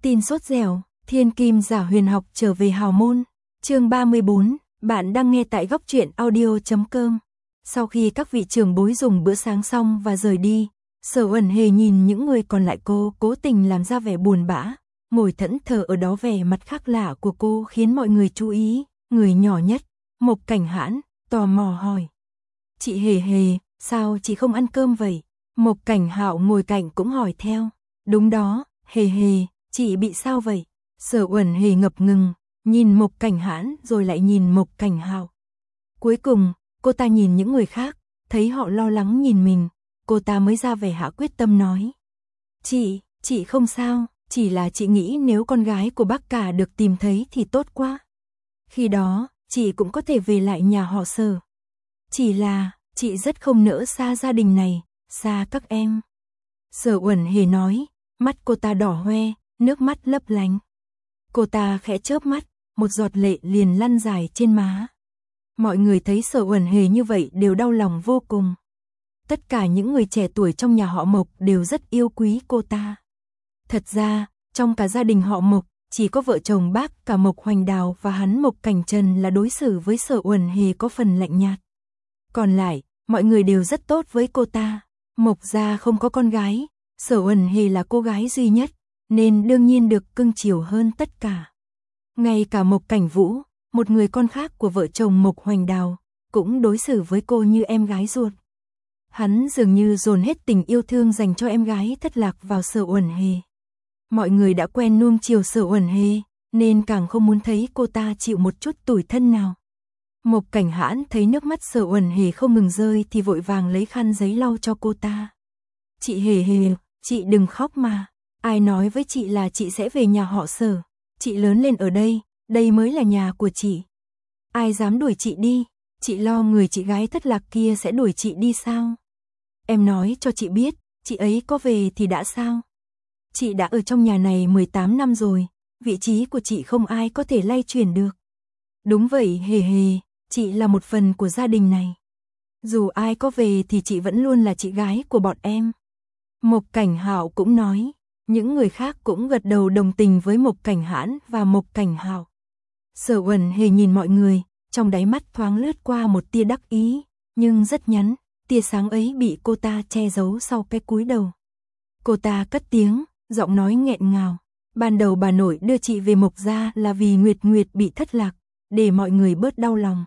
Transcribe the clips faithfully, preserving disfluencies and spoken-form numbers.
Tin sốt dẻo, thiên kim giả huyền học trở về hào môn. Chương ba mươi bốn, bạn đang nghe tại góc truyện audio chấm com. Sau khi các vị trưởng bối dùng bữa sáng xong và rời đi, Sở Uẩn Hề nhìn những người còn lại, cô cố tình làm ra vẻ buồn bã, ngồi thẫn thờ ở đó. Vẻ mặt khác lạ của cô khiến mọi người chú ý. Người nhỏ nhất, Mộc Cảnh Hãn, tò mò hỏi: "Chị Hề Hề, sao chị không ăn cơm vậy?" Mộc Cảnh Hạo ngồi cạnh cũng hỏi theo: "Đúng đó, Hề Hề, chị bị sao vậy?" Sở Uẩn Hề ngập ngừng, nhìn Mộc Cảnh Hãn rồi lại nhìn Mộc Cảnh Hạo. Cuối cùng, cô ta nhìn những người khác, thấy họ lo lắng nhìn mình, cô ta mới ra vẻ hạ quyết tâm nói: "Chị, chị không sao, chỉ là chị nghĩ nếu con gái của bác cả được tìm thấy thì tốt quá. Khi đó, chị cũng có thể về lại nhà họ Sở. Chỉ là, chị rất không nỡ xa gia đình này, xa các em." Sở Uẩn Hề nói, mắt cô ta đỏ hoe, nước mắt lấp lánh. Cô ta khẽ chớp mắt, một giọt lệ liền lăn dài trên má. Mọi người thấy Sở Uẩn Hề như vậy đều đau lòng vô cùng. Tất cả những người trẻ tuổi trong nhà họ Mộc đều rất yêu quý cô ta. Thật ra, trong cả gia đình họ Mộc, chỉ có vợ chồng bác cả Mộc Hoành Đào và hắn Mộc Cảnh Trần là đối xử với Sở Uẩn Hề có phần lạnh nhạt. Còn lại, mọi người đều rất tốt với cô ta. Mộc gia không có con gái, Sở Uẩn Hề là cô gái duy nhất, nên đương nhiên được cưng chiều hơn tất cả. Ngay cả Mộc Cảnh Vũ, một người con khác của vợ chồng Mộc Hoành Đào, cũng đối xử với cô như em gái ruột. Hắn dường như dồn hết tình yêu thương dành cho em gái thất lạc vào Sở Uẩn Hề. Mọi người đã quen nuông chiều Sở Uẩn Hề, nên càng không muốn thấy cô ta chịu một chút tủi thân nào. Mộc Cảnh Hãn thấy nước mắt Sở Uẩn Hề không ngừng rơi thì vội vàng lấy khăn giấy lau cho cô ta. "Chị Hề Hề, chị đừng khóc mà. Ai nói với chị là chị sẽ về nhà họ Sở? Chị lớn lên ở đây, đây mới là nhà của chị. Ai dám đuổi chị đi? Chị lo người chị gái thất lạc kia sẽ đuổi chị đi sao? Em nói cho chị biết, chị ấy có về thì đã sao? Chị đã ở trong nhà này mười tám năm rồi, vị trí của chị không ai có thể lay chuyển được. Đúng vậy Hề Hề, chị là một phần của gia đình này. Dù ai có về thì chị vẫn luôn là chị gái của bọn em." Mộc Cảnh Hạo cũng nói, những người khác cũng gật đầu đồng tình với Mộc Cảnh Hãn và Mộc Cảnh Hạo. Sở Uẩn Hề nhìn mọi người, trong đáy mắt thoáng lướt qua một tia đắc ý, nhưng rất ngắn, tia sáng ấy bị cô ta che giấu sau cái cúi đầu. Cô ta cất tiếng, giọng nói nghẹn ngào: "Ban đầu bà nội đưa chị về Mộc gia là vì Nguyệt Nguyệt bị thất lạc, để mọi người bớt đau lòng.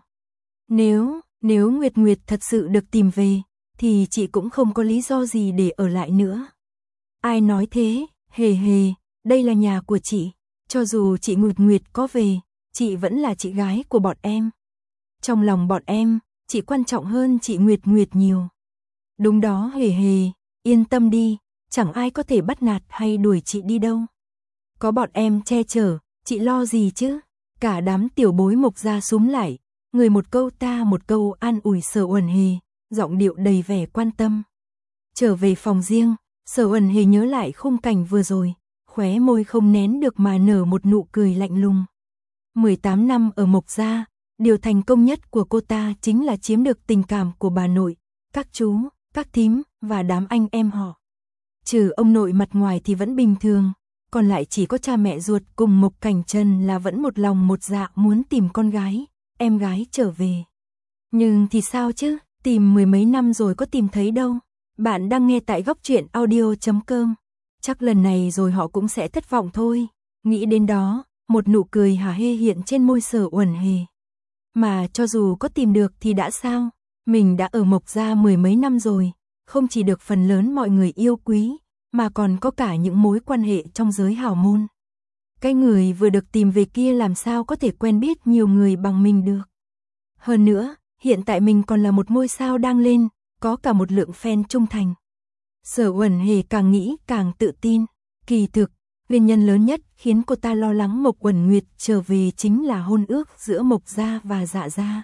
Nếu, nếu Nguyệt Nguyệt thật sự được tìm về, thì chị cũng không có lý do gì để ở lại nữa." "Ai nói thế, Hề Hề, đây là nhà của chị. Cho dù chị Nguyệt Nguyệt có về, chị vẫn là chị gái của bọn em. Trong lòng bọn em, chị quan trọng hơn chị Nguyệt Nguyệt nhiều." "Đúng đó Hề Hề, yên tâm đi, chẳng ai có thể bắt nạt hay đuổi chị đi đâu. Có bọn em che chở, chị lo gì chứ?" Cả đám tiểu bối Mộc gia xúm lại, người một câu ta một câu an ủi Sở Uẩn Hề, giọng điệu đầy vẻ quan tâm. Trở về phòng riêng, Sở Uẩn Hề nhớ lại khung cảnh vừa rồi, khóe môi không nén được mà nở một nụ cười lạnh lùng. mười tám năm ở Mộc gia, điều thành công nhất của cô ta chính là chiếm được tình cảm của bà nội, các chú, các thím và đám anh em họ. Trừ ông nội mặt ngoài thì vẫn bình thường, còn lại chỉ có cha mẹ ruột cùng Mộc Cảnh Trần là vẫn một lòng một dạ muốn tìm con gái, em gái trở về. Nhưng thì sao chứ, tìm mười mấy năm rồi có tìm thấy đâu. Bạn đang nghe tại góc truyện audio chấm com. Chắc lần này rồi họ cũng sẽ thất vọng thôi. Nghĩ đến đó, một nụ cười hả hê hiện trên môi Sở Uẩn Hề. Mà cho dù có tìm được thì đã sao? Mình đã ở Mộc gia mười mấy năm rồi, không chỉ được phần lớn mọi người yêu quý, mà còn có cả những mối quan hệ trong giới hào môn. Cái người vừa được tìm về kia làm sao có thể quen biết nhiều người bằng mình được. Hơn nữa, hiện tại mình còn là một ngôi sao đang lên, có cả một lượng fan trung thành. Sở Uẩn Hề càng nghĩ càng tự tin. Kỳ thực, nguyên nhân lớn nhất khiến cô ta lo lắng Mộc Uẩn Nguyệt trở về chính là hôn ước giữa Mộc gia và Dạ gia.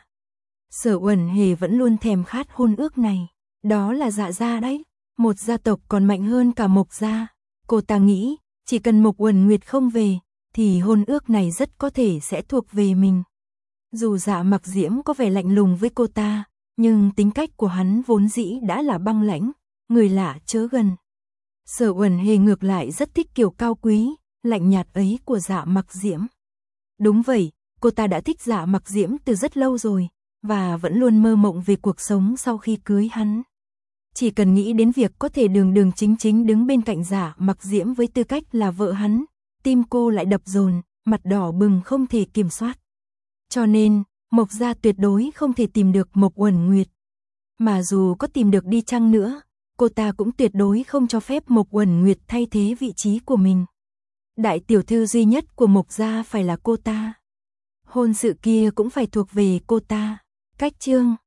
Sở Uẩn Hề vẫn luôn thèm khát hôn ước này. Đó là Dạ gia đấy, một gia tộc còn mạnh hơn cả Mộc gia. Cô ta nghĩ, chỉ cần Mộc Uẩn Nguyệt không về, thì hôn ước này rất có thể sẽ thuộc về mình. Dù Dạ Mặc Diễm có vẻ lạnh lùng với cô ta, nhưng tính cách của hắn vốn dĩ đã là băng lãnh, người lạ chớ gần. Sở Uẩn Hề ngược lại rất thích kiểu cao quý, lạnh nhạt ấy của Dạ Mặc Diễm. Đúng vậy, cô ta đã thích Dạ Mặc Diễm từ rất lâu rồi, và vẫn luôn mơ mộng về cuộc sống sau khi cưới hắn. Chỉ cần nghĩ đến việc có thể đường đường chính chính đứng bên cạnh Dạ Mặc Diễm với tư cách là vợ hắn, tim cô lại đập dồn, mặt đỏ bừng không thể kiểm soát. Cho nên, Mộc gia tuyệt đối không thể tìm được Mộc Uẩn Nguyệt. Mà dù có tìm được đi chăng nữa, cô ta cũng tuyệt đối không cho phép Mộc Uẩn Nguyệt thay thế vị trí của mình. Đại tiểu thư duy nhất của Mộc gia phải là cô ta. Hôn sự kia cũng phải thuộc về cô ta. Cách chương